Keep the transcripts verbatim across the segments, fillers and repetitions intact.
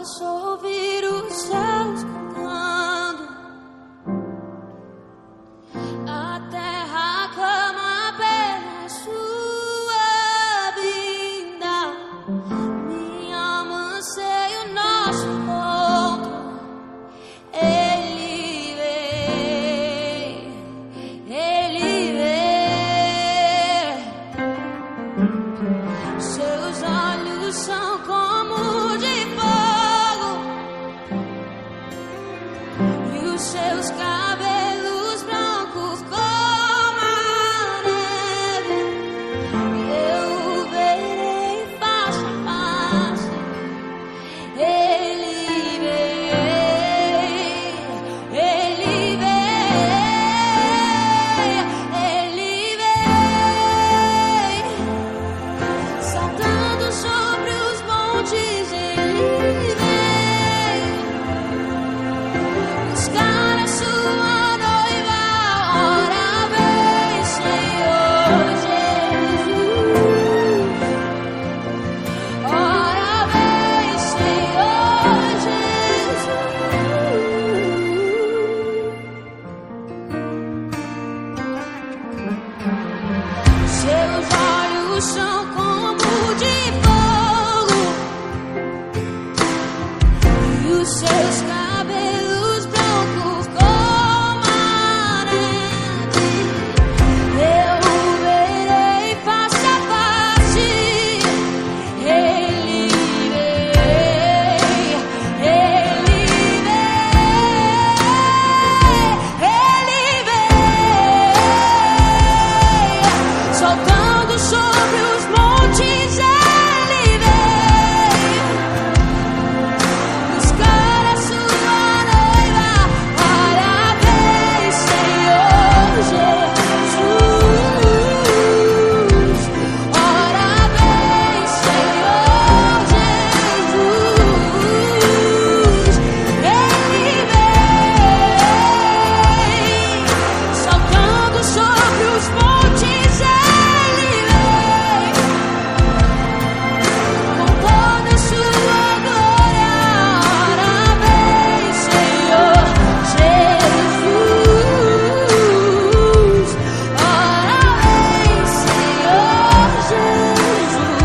posso ouvir os céus cantando. A terra clama pela sua vinda. Minha alma anseia o nosso encontro. Ele vem, Ele vem. Seus olhos são como de fogo e os seus cabelos brancos como a neve. Eu o verei face a face. Ele vem, Ele vem, Ele vem. Saltando sobre os montes, Ele vem buscar a sua noiva. Ora vem, Senhor Jesus. Ora vem, Senhor Jesus. Seus olhos são como de fogo e os seus cabelos brancos como a neve. Eu o verei face a face. Ele vem, Ele vem, Ele vem. Soltando sobre os montes, Ele vem buscar a sua noiva. Ora vem, Senhor Jesus. Ora vem, Senhor Jesus. Ele vem saltando sobre os montes. Ele vem com toda a sua glória. Ora vem, Senhor Jesus. Ora vem, Senhor Jesus.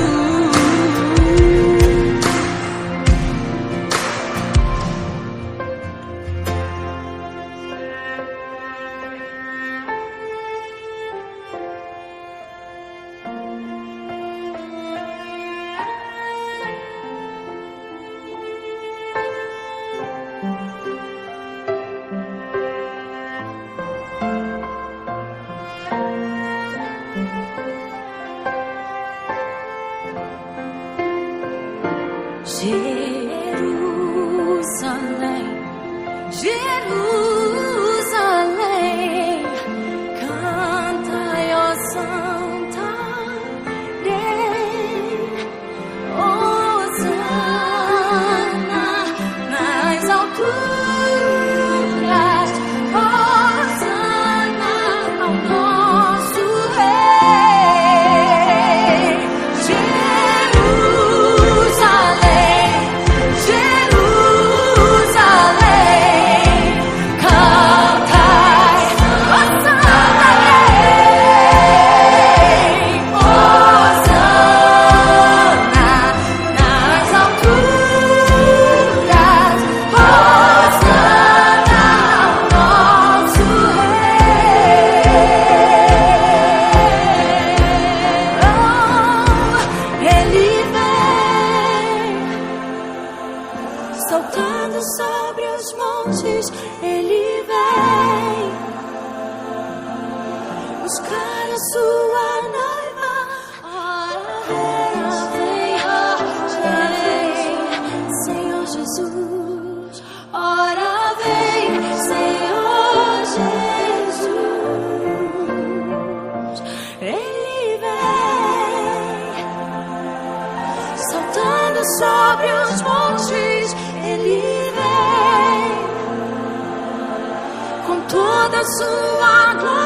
Jerusalém, Jerusalém, canta, ó Santa Lei, Hosana nas alturas, Hosana ao nosso Rei. Jerusalém, Jerusalém, cantai, ó Santa Lei, Hosana nas alturas, Hosana ao nosso Rei. Oh, Ele vem saltando sobre os montes. Ele vem buscar a sua noiva. Ora vem, ora vem, Senhor Jesus. Ora vem, Senhor Jesus. Ele vem saltando sobre os montes. Ele vem com toda a sua glória.